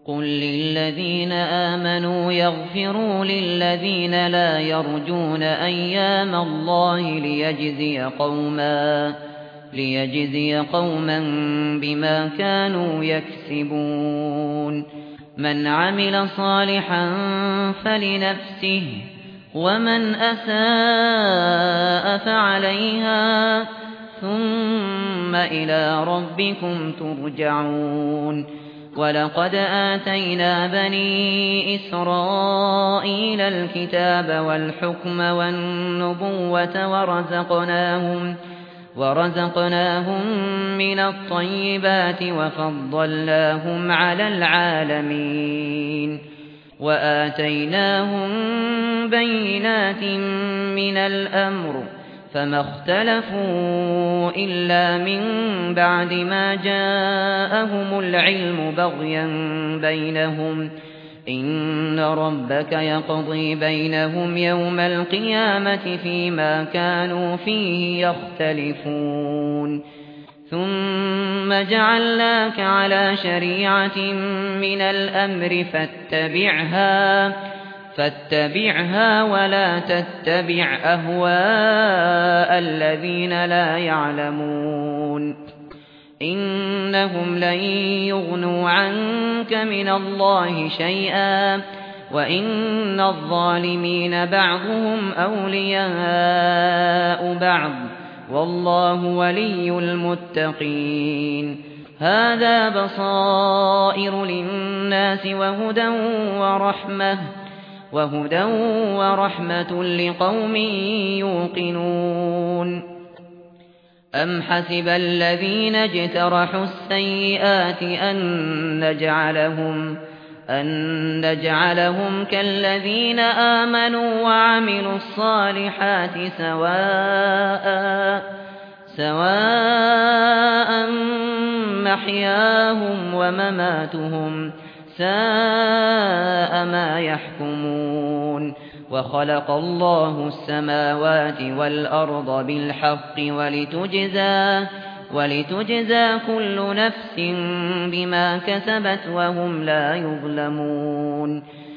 قل للذين آمنوا يغفروا للذين لا يرجون أيام الله ليجزي قوما بما كانوا يكسبون من عمل صالحا فلنفسه ومن أساء فعليها ثم إلى ربكم ترجعون ولقد آتينا بني إسرائيل الكتاب والحكم والنبوة ورزقناهم من الطيبات وفضلناهم على العالمين وآتيناهم بينات من الأمر فما اختلفوا إلا من بعد ما جاءهم العلم بغيا بينهم إن ربك يقضي بينهم يوم القيامة فيما كانوا فيه يختلفون ثم جعلناك على شريعة من الأمر فاتبعها ولا تتبع أهواء الذين لا يعلمون إنهم لن يغنوا عنك من الله شيئا وإن الظالمين بعضهم أولياء بعض والله ولي المتقين هذا بصائر للناس وهدى ورحمة لقوم يوقنون أم حسب الذين اجترحوا السيئات أن نجعلهم كالذين آمنوا وعملوا الصالحات سواء محياهم ومماتهم ساء ما يحكمون وخلق الله السماوات والأرض بالحق ولتجزى كل نفس بما كسبت وهم لا يظلمون